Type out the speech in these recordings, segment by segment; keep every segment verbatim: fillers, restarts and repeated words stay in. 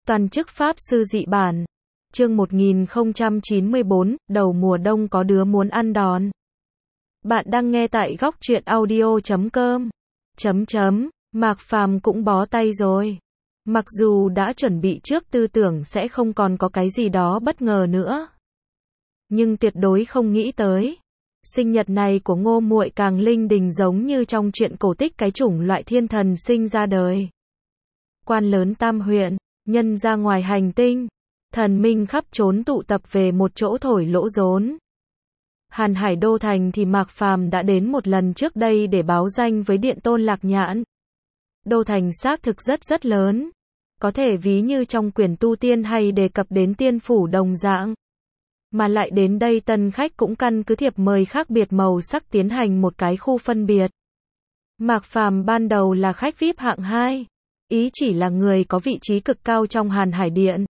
Toàn chức Pháp sư dị bản. Chương một nghìn không trăm chín mươi bốn, đầu mùa đông có đứa muốn ăn đòn. Bạn đang nghe tại góc truyện audio chấm com. Chấm chấm, Mạc Phàm cũng bó tay rồi. Mặc dù đã chuẩn bị trước tư tưởng sẽ không còn có cái gì đó bất ngờ nữa. Nhưng tuyệt đối không nghĩ tới. Sinh nhật này của Ngô Muội càng linh đình giống như trong truyện cổ tích cái chủng loại thiên thần sinh ra đời. Quan lớn tam huyện, nhân ra ngoài hành tinh, thần minh khắp trốn tụ tập về một chỗ thổi lỗ rốn. Hàn Hải Đô Thành thì Mạc Phàm đã đến một lần trước đây để báo danh với Điện Tôn Lạc Nhãn. Đô Thành xác thực rất rất lớn, có thể ví như trong quyển tu tiên hay đề cập đến tiên phủ đồng dạng. Mà lại đến đây tân khách cũng căn cứ thiệp mời khác biệt màu sắc tiến hành một cái khu phân biệt. Mạc Phàm ban đầu là khách vi ai pi hạng hai, ý chỉ là người có vị trí cực cao trong Hàn Hải Điện.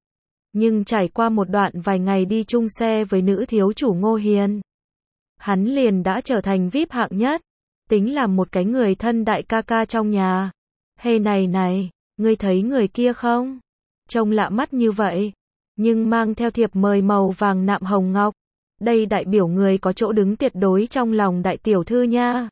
Nhưng trải qua một đoạn vài ngày đi chung xe với nữ thiếu chủ Ngô Hiền, hắn liền đã trở thành vi ai pi hạng nhất, tính là một cái người thân đại ca ca trong nhà. Hey này này, ngươi thấy người kia không? Trông lạ mắt như vậy, nhưng mang theo thiệp mời màu vàng nạm hồng ngọc. Đây đại biểu người có chỗ đứng tuyệt đối trong lòng đại tiểu thư nha.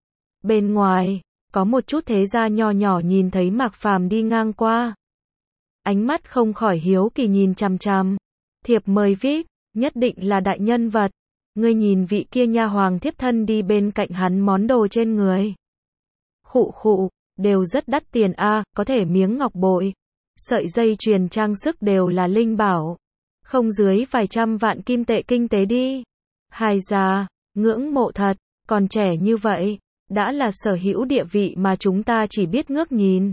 Bên ngoài, có một chút thế gia nho nhỏ nhìn thấy Mạc Phàm đi ngang qua. Ánh mắt không khỏi hiếu kỳ nhìn chằm chằm. Thiệp mời vi ai pi, nhất định là đại nhân vật. Ngươi nhìn vị kia nha hoàng thiếp thân đi bên cạnh hắn món đồ trên người. Khụ khụ, đều rất đắt tiền a, à, có thể miếng ngọc bội. Sợi dây chuyền trang sức đều là linh bảo. Không dưới vài trăm vạn kim tệ kinh tế đi. Hài già, ngưỡng mộ thật, còn trẻ như vậy, đã là sở hữu địa vị mà chúng ta chỉ biết ngước nhìn.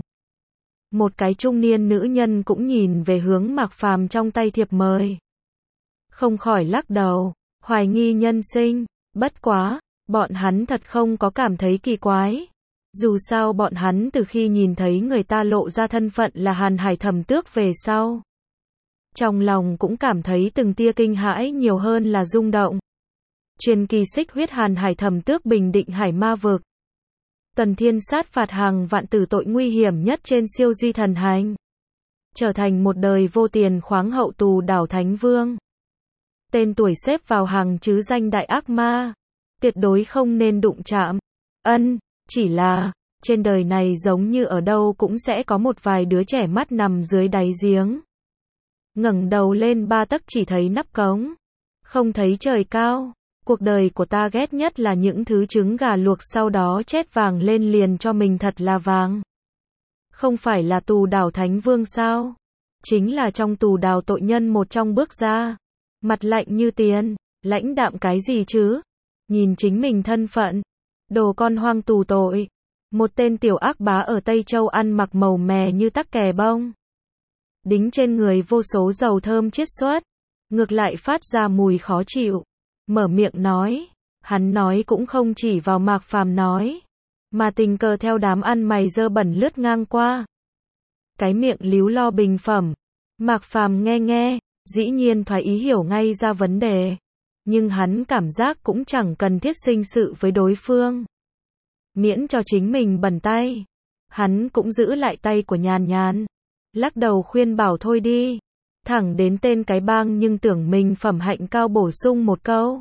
Một cái trung niên nữ nhân cũng nhìn về hướng Mạc Phàm trong tay thiệp mời. Không khỏi lắc đầu, hoài nghi nhân sinh, bất quá, bọn hắn thật không có cảm thấy kỳ quái. Dù sao bọn hắn từ khi nhìn thấy người ta lộ ra thân phận là Hàn Hải Thẩm Tước về sau, trong lòng cũng cảm thấy từng tia kinh hãi nhiều hơn là rung động. Truyền kỳ xích huyết Hàn Hải Thẩm Tước bình định hải ma vực. Tần Thiên sát phạt hàng vạn tử tội nguy hiểm nhất trên siêu duy thần hành. Trở thành một đời vô tiền khoáng hậu tù đảo Thánh Vương. Tên tuổi xếp vào hàng chứ danh đại ác ma. Tuyệt đối không nên đụng chạm. Ân, chỉ là, trên đời này giống như ở đâu cũng sẽ có một vài đứa trẻ mắt nằm dưới đáy giếng. Ngẩng đầu lên ba tấc chỉ thấy nắp cống. Không thấy trời cao. Cuộc đời của ta ghét nhất là những thứ trứng gà luộc sau đó chét vàng lên liền cho mình thật là vàng. Không phải là tù đảo Thánh Vương sao? Chính là trong tù đảo tội nhân một trong bước ra. Mặt lạnh như tiền, lãnh đạm cái gì chứ? Nhìn chính mình thân phận. Đồ con hoang tù tội. Một tên tiểu ác bá ở Tây Châu ăn mặc màu mè như tắc kè bông. Đính trên người vô số dầu thơm chiết xuất. Ngược lại phát ra mùi khó chịu. Mở miệng nói, hắn nói cũng không chỉ vào Mạc Phàm nói, mà tình cờ theo đám ăn mày dơ bẩn lướt ngang qua. Cái miệng líu lo bình phẩm, Mạc Phàm nghe nghe, dĩ nhiên thoái ý hiểu ngay ra vấn đề, nhưng hắn cảm giác cũng chẳng cần thiết sinh sự với đối phương. Miễn cho chính mình bẩn tay, hắn cũng giữ lại tay của Nhàn Nhàn, lắc đầu khuyên bảo thôi đi. Thẳng đến tên cái bang nhưng tưởng mình phẩm hạnh cao bổ sung một câu.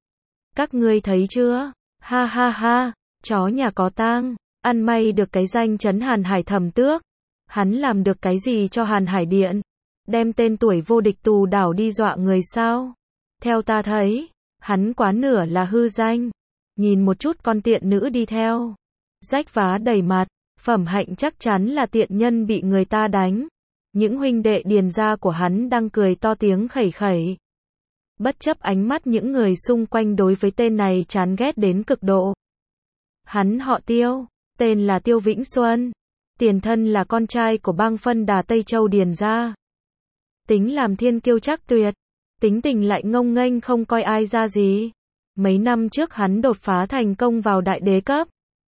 Các ngươi thấy chưa? Ha ha ha, chó nhà có tang, ăn may được cái danh chấn Hàn Hải Thẩm Tước. Hắn làm được cái gì cho Hàn Hải Điện? Đem tên tuổi vô địch tù đảo đi dọa người sao? Theo ta thấy, hắn quá nửa là hư danh. Nhìn một chút con tiện nữ đi theo. Rách vá đầy mặt, phẩm hạnh chắc chắn là tiện nhân bị người ta đánh. Những huynh đệ điền gia của hắn đang cười to tiếng khẩy khẩy. Bất chấp ánh mắt những người xung quanh đối với tên này chán ghét đến cực độ. Hắn họ Tiêu, tên là Tiêu Vĩnh Xuân. Tiền thân là con trai của bang phân đà Tây Châu điền gia. Tính làm thiên kiêu chắc tuyệt. Tính tình lại ngông nghênh không coi ai ra gì. Mấy năm trước hắn đột phá thành công vào đại đế cấp.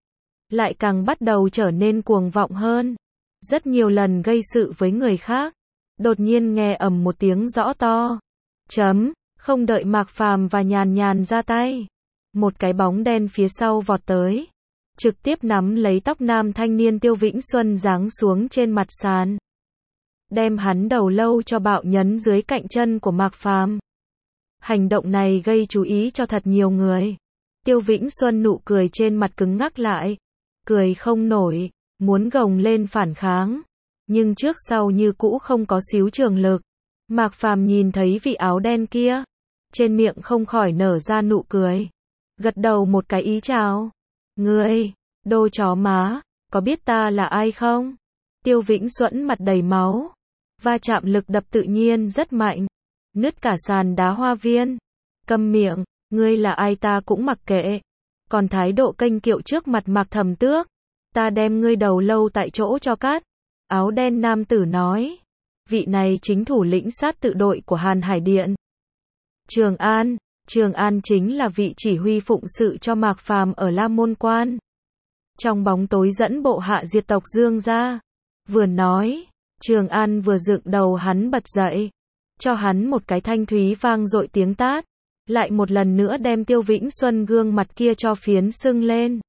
Lại càng bắt đầu trở nên cuồng vọng hơn. Rất nhiều lần gây sự với người khác. Đột nhiên nghe ầm một tiếng rõ to. Chấm, không đợi Mạc Phàm và Nhàn Nhàn ra tay. Một cái bóng đen phía sau vọt tới. Trực tiếp nắm lấy tóc nam thanh niên Tiêu Vĩnh Xuân giáng xuống trên mặt sàn. đem hắn đầu lâu cho bạo nhấn dưới cạnh chân của Mạc Phàm. Hành động này gây chú ý cho thật nhiều người. Tiêu Vĩnh Xuân nụ cười trên mặt cứng ngắc lại, cười không nổi, muốn gồng lên phản kháng, nhưng trước sau như cũ không có xíu trường lực. Mạc Phàm nhìn thấy vị áo đen kia, trên miệng không khỏi nở ra nụ cười, gật đầu một cái ý chào. Ngươi, đồ chó má, có biết ta là ai không? Tiêu Vĩnh Xuân mặt đầy máu, va chạm lực đập tự nhiên rất mạnh, nứt cả sàn đá hoa viên. Câm miệng, ngươi là ai ta cũng mặc kệ. Còn thái độ kênh kiệu trước mặt Mạc Thẩm Tước, ta đem ngươi đầu lâu tại chỗ cho cắt. Áo đen nam tử nói, vị này chính thủ lĩnh sát tự đội của Hàn Hải Điện. Trường An, Trường An chính là vị chỉ huy phụng sự cho Mạc Phàm ở La Môn Quan. Trong bóng tối dẫn bộ hạ diệt tộc Dương gia. Vừa nói, Trường An vừa dựng đầu hắn bật dậy, cho hắn một cái thanh thúy vang dội tiếng tát, lại một lần nữa đem Tiêu Vĩnh Xuân gương mặt kia cho phiến sưng lên.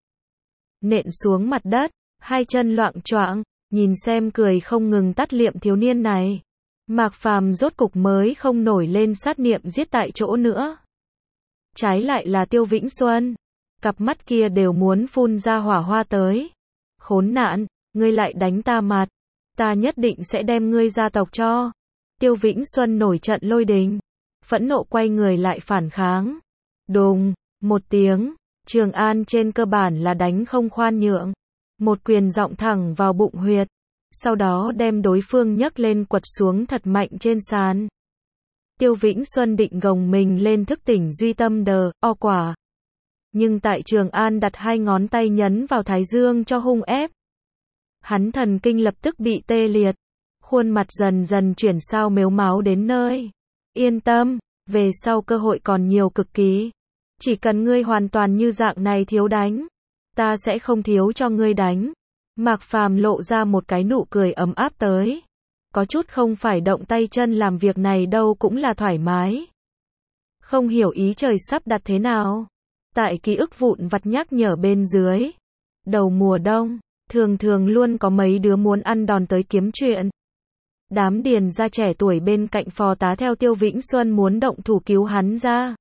Nện xuống mặt đất, hai chân loạng choạng, nhìn xem cười không ngừng tắt liệm thiếu niên này. Mạc Phàm rốt cục mới không nổi lên sát niệm giết tại chỗ nữa. Trái lại là Tiêu Vĩnh Xuân, cặp mắt kia đều muốn phun ra hỏa hoa tới. Khốn nạn, ngươi lại đánh ta mặt, ta nhất định sẽ đem ngươi gia tộc cho. Tiêu Vĩnh Xuân nổi trận lôi đình, phẫn nộ quay người lại phản kháng. Đùng, một tiếng, Trường An trên cơ bản là đánh không khoan nhượng, một quyền giọng thẳng vào bụng huyệt, sau đó đem đối phương nhấc lên quật xuống thật mạnh trên sàn. Tiêu Vĩnh Xuân định gồng mình lên thức tỉnh duy tâm đờ, o quả. Nhưng tại Trường An đặt hai ngón tay nhấn vào thái dương cho hung ép. Hắn thần kinh lập tức bị tê liệt, khuôn mặt dần dần chuyển sao mếu máo đến nơi. Yên tâm, về sau cơ hội còn nhiều cực kỳ. Chỉ cần ngươi hoàn toàn như dạng này thiếu đánh, ta sẽ không thiếu cho ngươi đánh. Mạc Phàm lộ ra một cái nụ cười ấm áp tới. Có chút không phải động tay chân làm việc này đâu cũng là thoải mái. Không hiểu ý trời sắp đặt thế nào. Tại ký ức vụn vặt nhắc nhở bên dưới. Đầu mùa đông, thường thường luôn có mấy đứa muốn ăn đòn tới kiếm chuyện. Đám điền gia trẻ tuổi bên cạnh phò tá theo Tiêu Vĩnh Xuân muốn động thủ cứu hắn ra.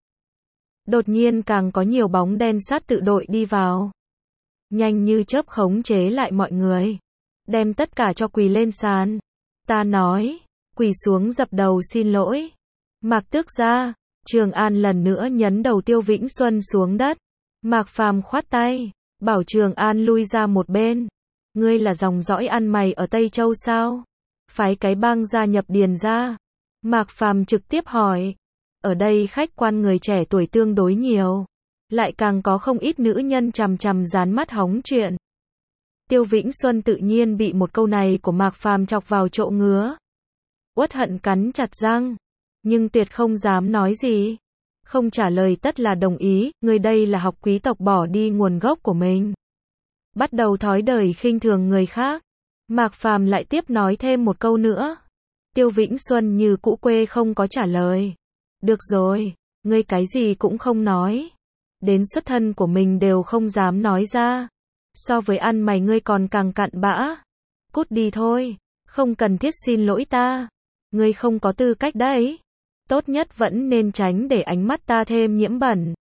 Đột nhiên càng có nhiều bóng đen sát tự đội đi vào. Nhanh như chớp khống chế lại mọi người. Đem tất cả cho quỳ lên sàn. Ta nói, quỳ xuống dập đầu xin lỗi. Mạc Tước gia, Trường An lần nữa nhấn đầu Tiêu Vĩnh Xuân xuống đất. Mạc Phàm khoát tay, bảo Trường An lui ra một bên. Ngươi là dòng dõi ăn mày ở Tây Châu sao? Phái cái bang gia nhập điền gia. Mạc Phàm trực tiếp hỏi. Ở đây khách quan người trẻ tuổi tương đối nhiều, lại càng có không ít nữ nhân chằm chằm dán mắt hóng chuyện. Tiêu Vĩnh Xuân tự nhiên bị một câu này của Mạc Phàm chọc vào chỗ ngứa. Uất hận cắn chặt răng, nhưng tuyệt không dám nói gì. Không trả lời tất là đồng ý, người đây là học quý tộc bỏ đi nguồn gốc của mình. Bắt đầu thói đời khinh thường người khác. Mạc Phàm lại tiếp nói thêm một câu nữa. Tiêu Vĩnh Xuân như cũ quê không có trả lời. Được rồi, ngươi cái gì cũng không nói. Đến xuất thân của mình đều không dám nói ra. So với ăn mày ngươi còn càng cặn bã. Cút đi thôi, không cần thiết xin lỗi ta. Ngươi không có tư cách đấy. Tốt nhất vẫn nên tránh để ánh mắt ta thêm nhiễm bẩn.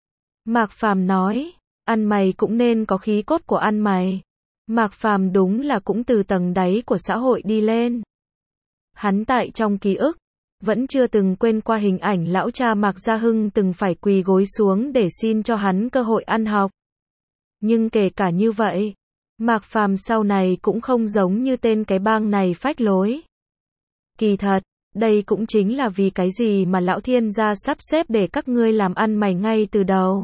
Mạc Phàm nói, ăn mày cũng nên có khí cốt của ăn mày. Mạc Phàm đúng là cũng từ tầng đáy của xã hội đi lên. Hắn tại trong ký ức, vẫn chưa từng quên qua hình ảnh lão cha Mạc Gia Hưng từng phải quỳ gối xuống để xin cho hắn cơ hội ăn học. Nhưng kể cả như vậy, Mạc Phàm sau này cũng không giống như tên cái bang này phách lối. Kỳ thật, đây cũng chính là vì cái gì mà lão thiên gia sắp xếp để các ngươi làm ăn mày ngay từ đầu.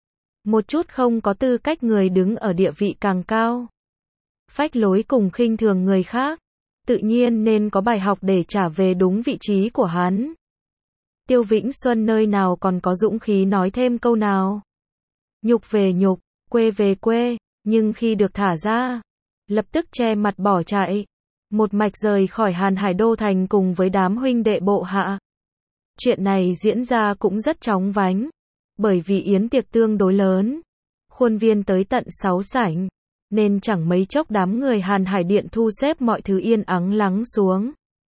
Một chút không có tư cách người đứng ở địa vị càng cao. Phách lối cùng khinh thường người khác. Tự nhiên nên có bài học để trả về đúng vị trí của hắn. Tiêu Vĩnh Xuân nơi nào còn có dũng khí nói thêm câu nào. Nhục về nhục, quê về quê, nhưng khi được thả ra, lập tức che mặt bỏ chạy. Một mạch rời khỏi Hàn Hải Đô Thành cùng với đám huynh đệ bộ hạ. Chuyện này diễn ra cũng rất chóng vánh, bởi vì yến tiệc tương đối lớn. Khuôn viên tới tận sáu sảnh. Nên chẳng mấy chốc đám người Hàn Hải Điện thu xếp mọi thứ yên ắng lắng xuống.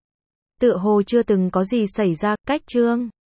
Tựa hồ chưa từng có gì xảy ra, cách chương